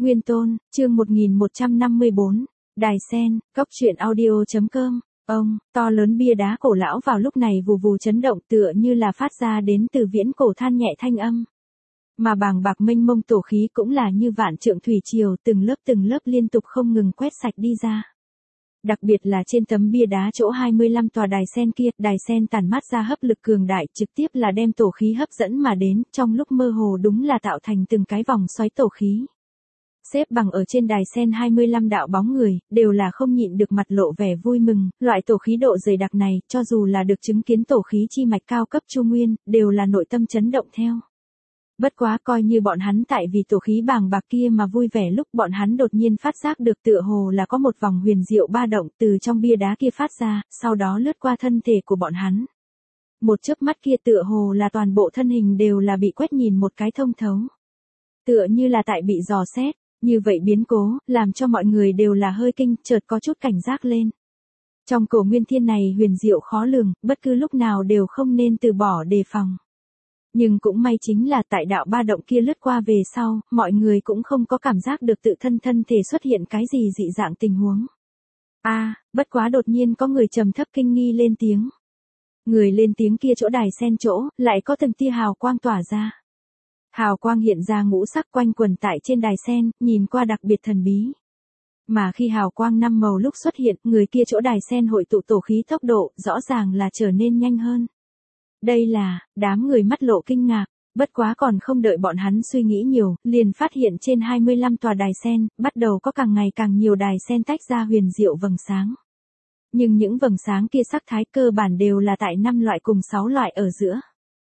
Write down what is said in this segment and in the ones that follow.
Nguyên Tôn, chương 1154, Đài Sen, Cốc truyện audio.com. Ông, to lớn bia đá cổ lão vào lúc này vù vù chấn động tựa như là phát ra đến từ viễn cổ than nhẹ thanh âm. Mà bàng bạc mênh mông tổ khí cũng là như vạn trượng thủy triều từng lớp liên tục không ngừng quét sạch đi ra. Đặc biệt là trên tấm bia đá chỗ 25 tòa đài sen kia, đài sen tản mát ra hấp lực cường đại trực tiếp là đem tổ khí hấp dẫn mà đến, trong lúc mơ hồ đúng là tạo thành từng cái vòng xoáy tổ khí. Xếp bằng ở trên đài sen 25 đạo bóng người, đều là không nhịn được mặt lộ vẻ vui mừng, loại tổ khí độ dày đặc này, cho dù là được chứng kiến tổ khí chi mạch cao cấp Chu Nguyên, đều là nội tâm chấn động theo. Bất quá coi như bọn hắn tại vì tổ khí bàng bạc kia mà vui vẻ lúc bọn hắn đột nhiên phát giác được tựa hồ là có một vòng huyền diệu ba động từ trong bia đá kia phát ra, sau đó lướt qua thân thể của bọn hắn. Một chớp mắt kia tựa hồ là toàn bộ thân hình đều là bị quét nhìn một cái thông thấu. Tựa như là tại bị dò xét, như vậy biến cố, làm cho mọi người đều là hơi kinh, chợt có chút cảnh giác lên. Trong cổ nguyên thiên này huyền diệu khó lường, bất cứ lúc nào đều không nên từ bỏ đề phòng. Nhưng cũng may chính là tại đạo ba động kia lướt qua về sau, mọi người cũng không có cảm giác được tự thân thân thể xuất hiện cái gì dị dạng tình huống. Bất quá đột nhiên có người trầm thấp kinh nghi lên tiếng. Người lên tiếng kia chỗ đài sen chỗ, lại có từng tia hào quang tỏa ra. Hào quang hiện ra ngũ sắc quanh quần tại trên đài sen, nhìn qua đặc biệt thần bí. Mà khi hào quang năm màu lúc xuất hiện, người kia chỗ đài sen hội tụ tổ khí tốc độ, rõ ràng là trở nên nhanh hơn. Đây là, đám người mắt lộ kinh ngạc, bất quá còn không đợi bọn hắn suy nghĩ nhiều, liền phát hiện trên 25 tòa đài sen, bắt đầu có càng ngày càng nhiều đài sen tách ra huyền diệu vầng sáng. Nhưng những vầng sáng kia sắc thái cơ bản đều là tại 5 loại cùng 6 loại ở giữa.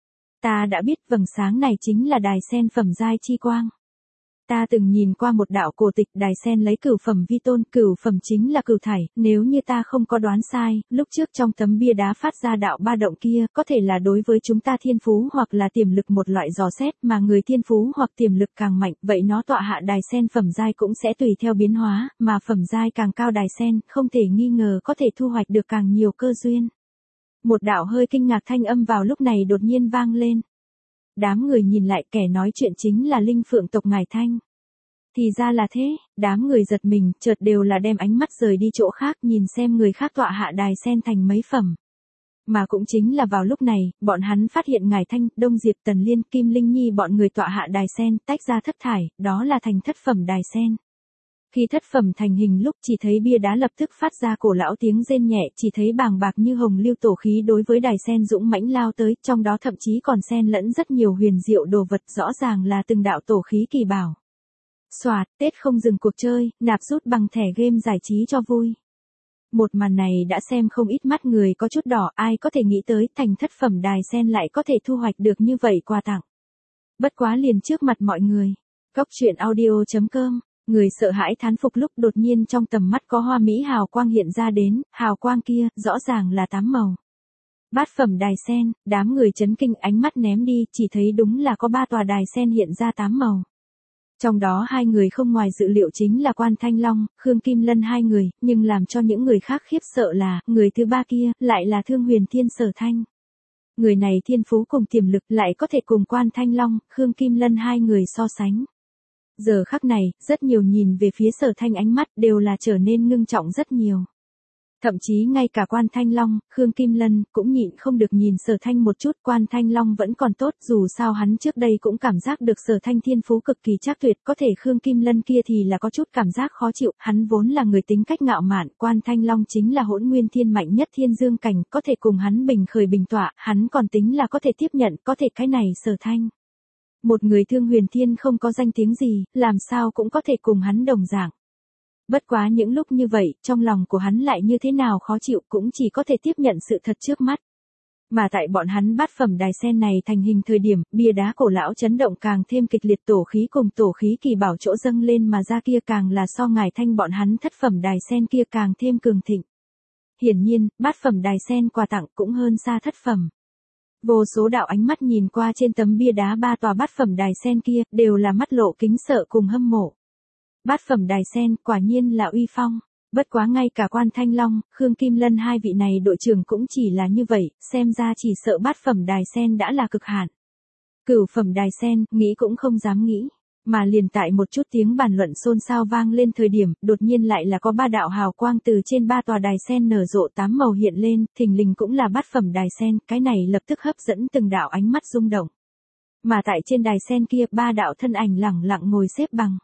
Ta đã biết vầng sáng này chính là đài sen phẩm giai chi quang. Ta từng nhìn qua một đạo cổ tịch đài sen lấy cửu phẩm vi tôn, cửu phẩm chính là cửu thải, nếu như ta không có đoán sai, lúc trước trong tấm bia đá phát ra đạo ba động kia, có thể là đối với chúng ta thiên phú hoặc là tiềm lực một loại dò xét mà người thiên phú hoặc tiềm lực càng mạnh, vậy nó tọa hạ đài sen phẩm giai cũng sẽ tùy theo biến hóa, mà phẩm giai càng cao đài sen, không thể nghi ngờ có thể thu hoạch được càng nhiều cơ duyên. Một đạo hơi kinh ngạc thanh âm vào lúc này đột nhiên vang lên. Đám người nhìn lại kẻ nói chuyện chính là Linh Phượng tộc Ngải Thanh. Thì ra là thế, đám người giật mình, chợt đều là đem ánh mắt rời đi chỗ khác nhìn xem người khác tọa hạ đài sen thành mấy phẩm. Mà cũng chính là vào lúc này, bọn hắn phát hiện Ngải Thanh, Đông Diệp Tần Liên, Kim Linh Nhi bọn người tọa hạ đài sen tách ra thất thải, đó là thành thất phẩm đài sen. Khi thất phẩm thành hình lúc chỉ thấy bia đá lập tức phát ra cổ lão tiếng rên nhẹ, chỉ thấy bàng bạc như hồng lưu tổ khí đối với đài sen dũng mãnh lao tới, trong đó thậm chí còn xen lẫn rất nhiều huyền diệu đồ vật, rõ ràng là từng đạo tổ khí kỳ bảo. Soạt, Tết không dừng cuộc chơi, nạp rút bằng thẻ game giải trí cho vui. Một màn này đã xem không ít mắt người có chút đỏ, ai có thể nghĩ tới thành thất phẩm đài sen lại có thể thu hoạch được như vậy quà tặng. Bất quá liền trước mặt mọi người. Cốc truyện audio.com. Người sợ hãi thán phục lúc đột nhiên trong tầm mắt có hoa mỹ hào quang hiện ra đến, hào quang kia, rõ ràng là 8 màu. Bát phẩm đài sen, đám người chấn kinh ánh mắt ném đi, chỉ thấy đúng là có 3 tòa đài sen hiện ra 8 màu. Trong đó 2 người không ngoài dự liệu chính là Quan Thanh Long, Khương Kim Lân 2 người, nhưng làm cho những người khác khiếp sợ là, người thứ 3 kia, lại là Thương Huyền Thiên Sở Thanh. Người này thiên phú cùng tiềm lực lại có thể cùng Quan Thanh Long, Khương Kim Lân 2 người so sánh. Giờ khắc này, rất nhiều nhìn về phía Sở Thanh ánh mắt đều là trở nên ngưng trọng rất nhiều. Thậm chí ngay cả Quan Thanh Long, Khương Kim Lân cũng nhịn không được nhìn Sở Thanh một chút. Quan Thanh Long vẫn còn tốt, dù sao hắn trước đây cũng cảm giác được Sở Thanh thiên phú cực kỳ trác tuyệt, có thể Khương Kim Lân kia thì là có chút cảm giác khó chịu, hắn vốn là người tính cách ngạo mạn, Quan Thanh Long chính là hỗn nguyên thiên mạnh nhất thiên dương cảnh, có thể cùng hắn bình khởi bình tọa, hắn còn tính là có thể tiếp nhận, có thể cái này Sở Thanh. Một người Thương Huyền Thiên không có danh tiếng gì, làm sao cũng có thể cùng hắn đồng dạng. Bất quá những lúc như vậy, trong lòng của hắn lại như thế nào khó chịu cũng chỉ có thể tiếp nhận sự thật trước mắt. Mà tại bọn hắn bát phẩm đài sen này thành hình thời điểm, bia đá cổ lão chấn động càng thêm kịch liệt tổ khí cùng tổ khí kỳ bảo chỗ dâng lên mà ra kia càng là so Ngải Thanh bọn hắn thất phẩm đài sen kia càng thêm cường thịnh. Hiển nhiên, bát phẩm đài sen quà tặng cũng hơn xa thất phẩm. Vô số đạo ánh mắt nhìn qua trên tấm bia đá 3 tòa bát phẩm đài sen kia, đều là mắt lộ kính sợ cùng hâm mộ. Bát phẩm đài sen, quả nhiên là uy phong. Bất quá ngay cả Quan Thanh Long, Khương Kim Lân 2 vị này đội trưởng cũng chỉ là như vậy, xem ra chỉ sợ bát phẩm đài sen đã là cực hạn. Cửu phẩm đài sen, nghĩ cũng không dám nghĩ. Mà liền tại một chút tiếng bàn luận xôn xao vang lên thời điểm, đột nhiên lại là có 3 đạo hào quang từ trên 3 tòa đài sen nở rộ 8 màu hiện lên, thình lình cũng là bát phẩm đài sen, cái này lập tức hấp dẫn từng đạo ánh mắt rung động. Mà tại trên đài sen kia 3 đạo thân ảnh lẳng lặng ngồi xếp bằng.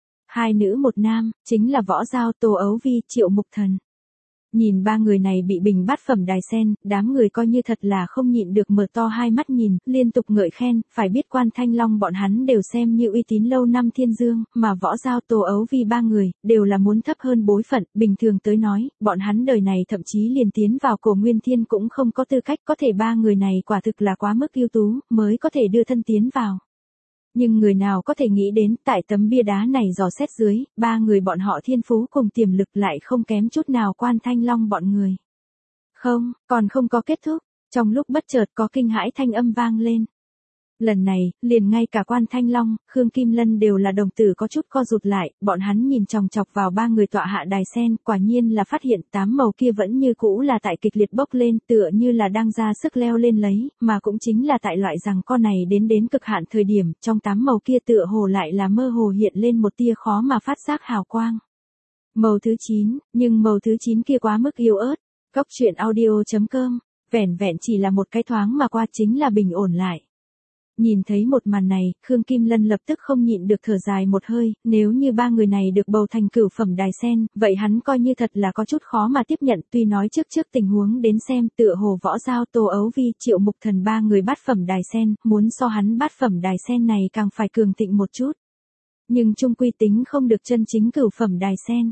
2 nữ 1 nam, chính là Võ Giao, Tô Ấu Vi, Triệu Mục Thần. Nhìn 3 người này bị bình bát phẩm đài sen, đám người coi như thật là không nhịn được mở to hai mắt nhìn, liên tục ngợi khen, phải biết Quan Thanh Long bọn hắn đều xem như uy tín lâu năm thiên dương, mà Võ Giao, Tô Ấu Vi 3 người, đều là muốn thấp hơn bối phận, bình thường tới nói, bọn hắn đời này thậm chí liền tiến vào Cổ Nguyên Thiên cũng không có tư cách, có thể 3 người này quả thực là quá mức ưu tú, mới có thể đưa thân tiến vào. Nhưng người nào có thể nghĩ đến, tại tấm bia đá này dò xét dưới, 3 người bọn họ thiên phú cùng tiềm lực lại không kém chút nào Quan Thanh Long bọn người. Không, còn không có kết thúc, trong lúc bất chợt có kinh hãi thanh âm vang lên. Lần này, liền ngay cả Quan Thanh Long, Khương Kim Lân đều là đồng tử có chút co rụt lại, bọn hắn nhìn chòng chọc vào 3 người tọa hạ đài sen, quả nhiên là phát hiện 8 màu kia vẫn như cũ là tại kịch liệt bốc lên, tựa như là đang ra sức leo lên lấy, mà cũng chính là tại loại rằng con này đến cực hạn thời điểm, trong 8 màu kia tựa hồ lại là mơ hồ hiện lên một tia khó mà phát giác hào quang. Màu thứ 9, nhưng màu thứ 9 kia quá mức yếu ớt. Cốc truyện audio.com, vẻn vẹn chỉ là một cái thoáng mà qua chính là bình ổn lại. Nhìn thấy một màn này, Khương Kim Lân lập tức không nhịn được thở dài một hơi, nếu như 3 người này được bầu thành cửu phẩm đài sen, vậy hắn coi như thật là có chút khó mà tiếp nhận, tuy nói trước tình huống đến xem tựa hồ Võ Giao, Tô Ấu Vi, Triệu Mục Thần 3 người bát phẩm đài sen, muốn so hắn bát phẩm đài sen này càng phải cường thịnh một chút. Nhưng chung quy tính không được chân chính cửu phẩm đài sen.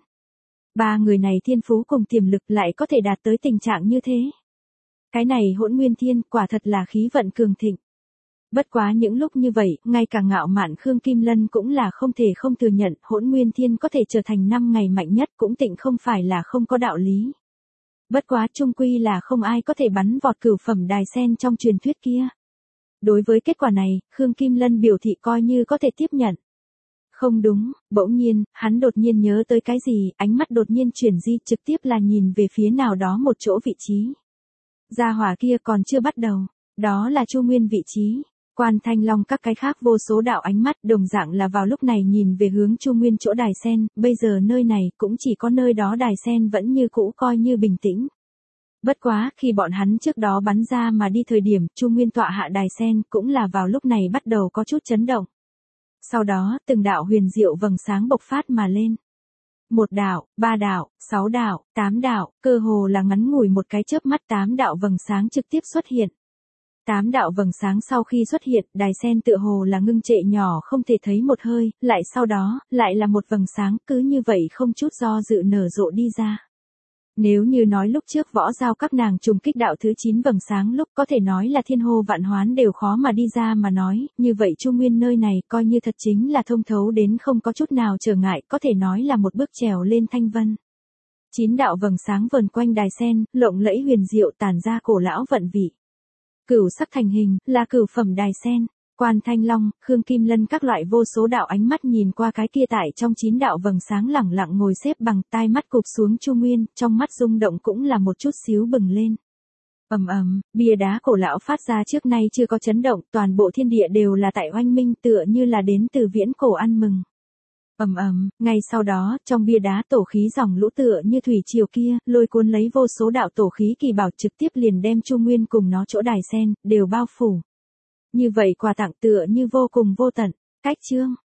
3 người này thiên phú cùng tiềm lực lại có thể đạt tới tình trạng như thế. Cái này Hỗn Nguyên Thiên quả thật là khí vận cường thịnh. Bất quá những lúc như vậy, ngay cả ngạo mạn Khương Kim Lân cũng là không thể không thừa nhận Hỗn Nguyên Thiên có thể trở thành 5 ngày mạnh nhất cũng tịnh không phải là không có đạo lý. Bất quá chung quy là không ai có thể bắn vọt cửu phẩm đài sen trong truyền thuyết kia. Đối với kết quả này, Khương Kim Lân biểu thị coi như có thể tiếp nhận. Không đúng, bỗng nhiên, hắn đột nhiên nhớ tới cái gì, ánh mắt đột nhiên chuyển di trực tiếp là nhìn về phía nào đó một chỗ vị trí. Gia hỏa kia còn chưa bắt đầu, đó là Chu Nguyên vị trí. Quan Thanh Long các cái khác vô số đạo ánh mắt đồng dạng là vào lúc này nhìn về hướng Chu Nguyên chỗ đài sen, bây giờ nơi này cũng chỉ có nơi đó đài sen vẫn như cũ coi như bình tĩnh. Bất quá, khi bọn hắn trước đó bắn ra mà đi thời điểm, Chu Nguyên tọa hạ đài sen cũng là vào lúc này bắt đầu có chút chấn động. Sau đó, từng đạo huyền diệu vầng sáng bộc phát mà lên. 1 đạo, 3 đạo, 6 đạo, 8 đạo, cơ hồ là ngắn ngủi một cái chớp mắt 8 đạo vầng sáng trực tiếp xuất hiện. 8 đạo vầng sáng sau khi xuất hiện, đài sen tựa hồ là ngưng trệ nhỏ không thể thấy một hơi, lại sau đó, lại là một vầng sáng cứ như vậy không chút do dự nở rộ đi ra. Nếu như nói lúc trước Võ Giao các nàng trùng kích đạo thứ 9 vầng sáng lúc có thể nói là thiên hô vạn hoán đều khó mà đi ra mà nói, như vậy Chu Nguyên nơi này coi như thật chính là thông thấu đến không có chút nào trở ngại, có thể nói là một bước trèo lên thanh vân. 9 đạo vầng sáng vờn quanh đài sen, lộng lẫy huyền diệu tản ra cổ lão vận vị. Cửu sắc thành hình, là cửu phẩm đài sen. Quan Thanh Long, Khương Kim Lân các loại vô số đạo ánh mắt nhìn qua cái kia tại trong 9 đạo vầng sáng lẳng lặng ngồi xếp bằng, tai mắt cụp xuống Chu Nguyên, trong mắt rung động cũng là một chút xíu bừng lên. Ầm ầm, bia đá cổ lão phát ra trước nay chưa có chấn động, toàn bộ thiên địa đều là tại oanh minh tựa như là đến từ viễn cổ ăn mừng. Ầm ầm, ngay sau đó, trong bia đá tổ khí dòng lũ tựa như thủy triều kia, lôi cuốn lấy vô số đạo tổ khí kỳ bảo trực tiếp liền đem Chu Nguyên cùng nó chỗ đài sen đều bao phủ. Như vậy quà tặng tựa như vô cùng vô tận. Cách chương